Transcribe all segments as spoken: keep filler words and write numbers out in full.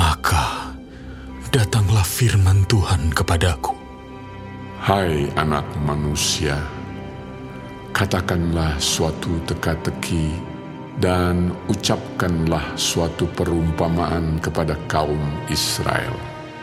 Maka datanglah firman Tuhan kepadaku. Hai anak manusia, katakanlah suatu teka-teki dan ucapkanlah suatu perumpamaan kepada kaum Israel.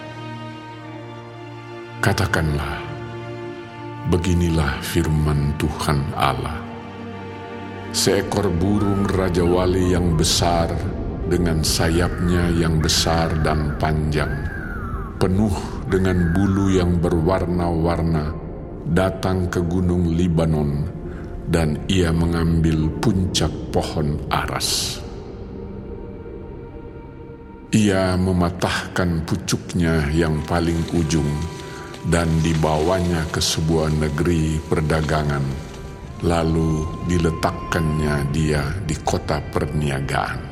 Katakanlah, beginilah firman Tuhan Allah. Seekor burung Raja Wali yang besar dengan sayapnya yang besar dan panjang, penuh dengan bulu yang berwarna-warna, datang ke gunung Libanon, dan ia mengambil puncak pohon aras. Ia mematahkan pucuknya yang paling ujung dan dibawanya ke sebuah negeri perdagangan, lalu diletakkannya dia di kota perniagaan.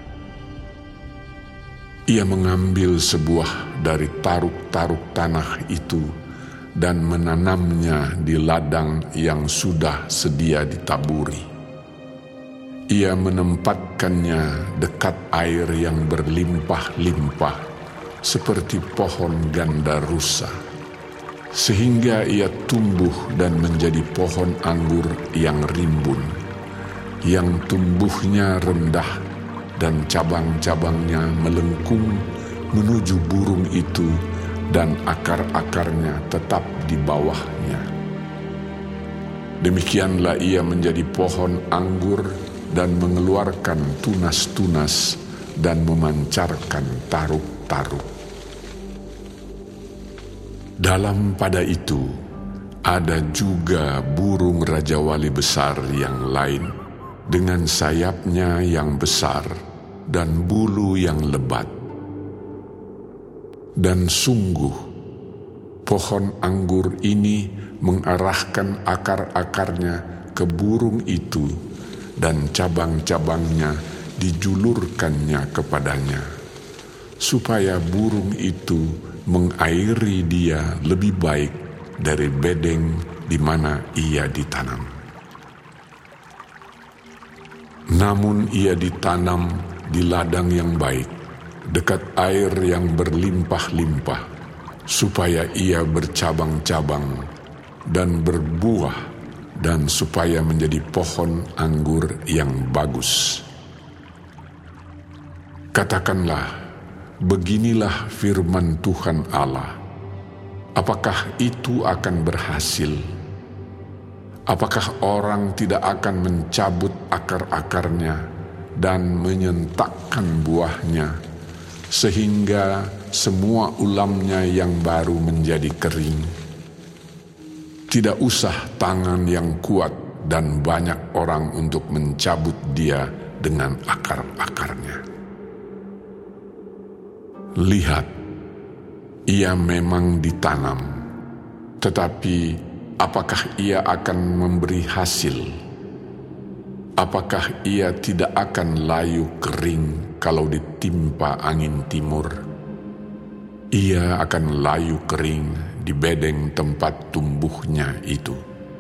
Ia mengambil sebuah dari taruk-taruk tanah itu dan menanamnya di ladang yang sudah sedia ditaburi. Ia menempatkannya dekat air yang berlimpah-limpah seperti pohon gandarusa, sehingga ia tumbuh dan menjadi pohon anggur yang rimbun, yang tumbuhnya rendah dan cabang-cabangnya melengkung menuju burung itu, dan akar-akarnya tetap di bawahnya. Demikianlah ia menjadi pohon anggur dan mengeluarkan tunas-tunas dan memancarkan taruk-taruk. Dalam pada itu ada juga burung Raja Wali besar yang lain dengan sayapnya yang besar dan bulu yang lebat. Dan sungguh, pohon anggur ini mengarahkan akar-akarnya ke burung itu, dan cabang-cabangnya dijulurkannya kepadanya, supaya burung itu mengairi dia lebih baik dari bedeng di mana ia ditanam. Namun ia ditanam di ladang yang baik, dekat air yang berlimpah-limpah, supaya ia bercabang-cabang dan berbuah, dan supaya menjadi pohon anggur yang bagus. Katakanlah, beginilah firman Tuhan Allah. Apakah itu akan berhasil? Apakah orang tidak akan mencabut akar-akarnya dan menyentakkan buahnya, sehingga semua ulamnya yang baru menjadi kering? Tidak usah tangan yang kuat dan banyak orang untuk mencabut dia dengan akar-akarnya. Lihat, ia memang ditanam, tetapi apakah ia akan memberi hasil? Apakah ia tidak akan layu kering kalau ditimpa angin timur? Ia akan layu kering di bedeng tempat tumbuhnya itu.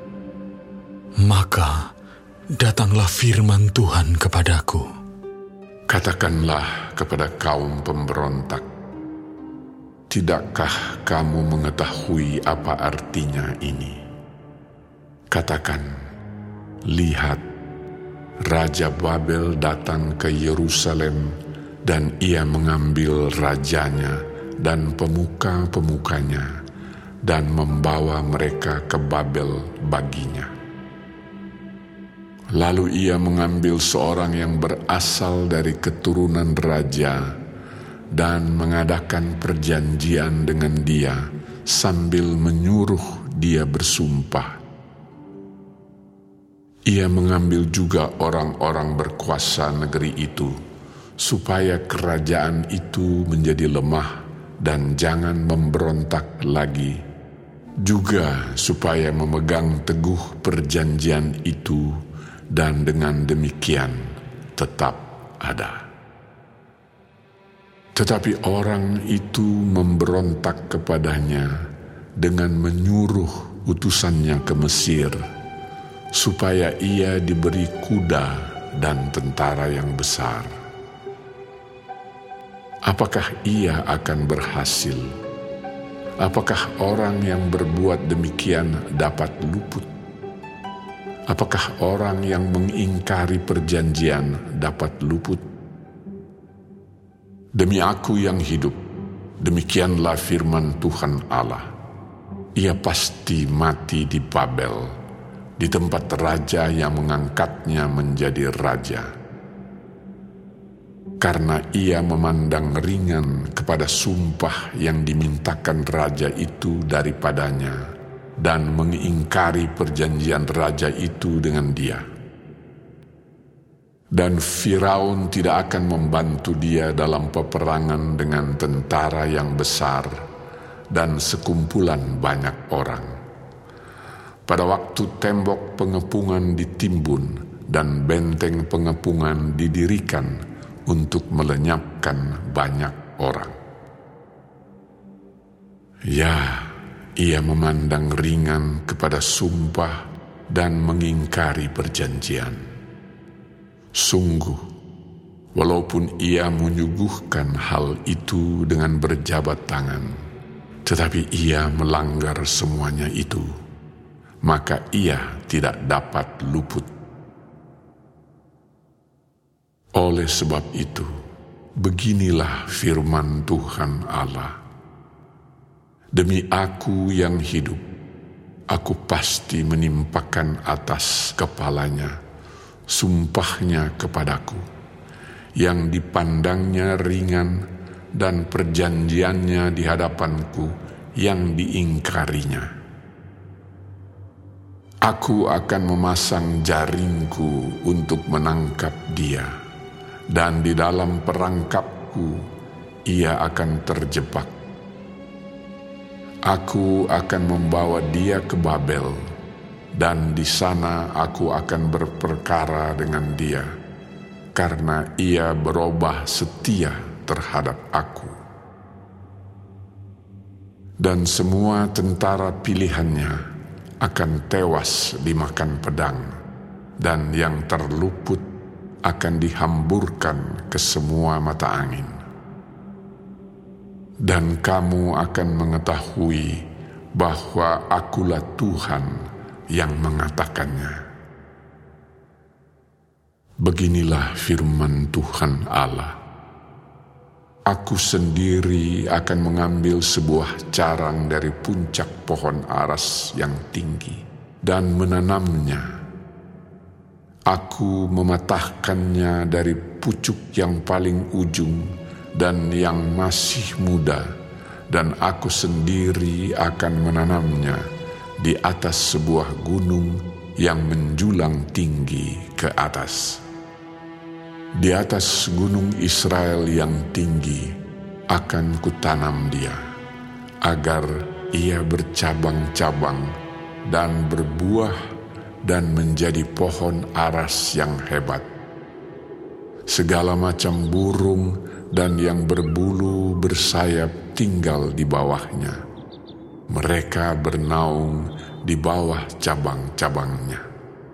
Maka datanglah firman Tuhan kepadaku. Katakanlah kepada kaum pemberontak, tidakkah kamu mengetahui apa artinya ini? Katakan, lihat, Raja Babel datang ke Yerusalem, dan ia mengambil rajanya dan pemuka-pemukanya dan membawa mereka ke Babel baginya. Lalu ia mengambil seorang yang berasal dari keturunan raja dan mengadakan perjanjian dengan dia sambil menyuruh dia bersumpah. Ia mengambil juga orang-orang berkuasa negeri itu, supaya kerajaan itu menjadi lemah dan jangan memberontak lagi, juga supaya memegang teguh perjanjian itu, dan dengan demikian tetap ada. Tetapi orang itu memberontak kepadanya dengan menyuruh utusannya ke Mesir, supaya ia diberi kuda dan tentara yang besar. apakah ia akan berhasil? Apakah orang yang berbuat demikian dapat luput? Apakah orang yang mengingkari perjanjian dapat luput? Demi Aku yang hidup, demikianlah firman Tuhan Allah, ia pasti mati di Babel, di tempat raja yang mengangkatnya menjadi raja. Karena ia memandang ringan kepada sumpah yang dimintakan raja itu daripadanya, dan mengingkari perjanjian raja itu dengan dia. Dan Firaun tidak akan membantu dia dalam peperangan dengan tentara yang besar dan sekumpulan banyak orang. Pada waktu tembok pengepungan ditimbun dan benteng pengepungan didirikan untuk melenyapkan banyak orang. Ya, ia memandang ringan kepada sumpah dan mengingkari perjanjian. Sungguh, walaupun ia menyuguhkan hal itu dengan berjabat tangan, tetapi ia melanggar semuanya itu, maka ia tidak dapat luput. Oleh sebab itu, beginilah firman Tuhan Allah. Demi Aku yang hidup, Aku pasti menimpakan atas kepalanya sumpahnya kepadaku, yang dipandangnya ringan, dan perjanjiannya di hadapanku yang diingkarinya. Aku akan memasang jaringku untuk menangkap dia, dan di dalam perangkapku ia akan terjebak. Aku akan membawa dia ke Babel, dan di sana aku akan berperkara dengan dia, karena ia berubah setia terhadap Aku. Dan semua tentara pilihannya akan tewas dimakan pedang, dan yang terluput akan dihamburkan ke semua mata angin. Dan kamu akan mengetahui bahwa Akulah Tuhan yang mengatakannya. Beginilah firman Tuhan Allah. Aku sendiri akan mengambil sebuah carang dari puncak pohon aras yang tinggi dan menanamnya. Aku mematahkannya dari pucuk yang paling ujung dan yang masih muda, dan Aku sendiri akan menanamnya di atas sebuah gunung yang menjulang tinggi ke atas. Di atas gunung Israel yang tinggi akan kutanam dia, agar ia bercabang-cabang dan berbuah dan menjadi pohon aras yang hebat. Segala macam burung dan yang berbulu bersayap tinggal di bawahnya. Mereka bernaung di bawah cabang-cabangnya.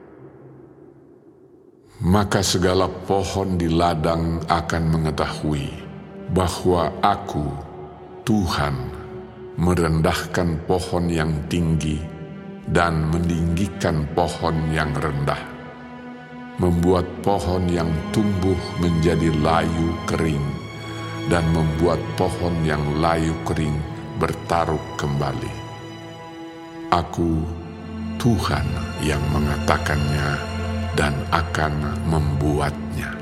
Maka segala pohon di ladang akan mengetahui bahwa Aku, Tuhan, merendahkan pohon yang tinggi dan meninggikan pohon yang rendah, membuat pohon yang tumbuh menjadi layu kering, dan membuat pohon yang layu kering bertaruk kembali. Aku, Tuhan, yang mengatakannya dan akan membuatnya.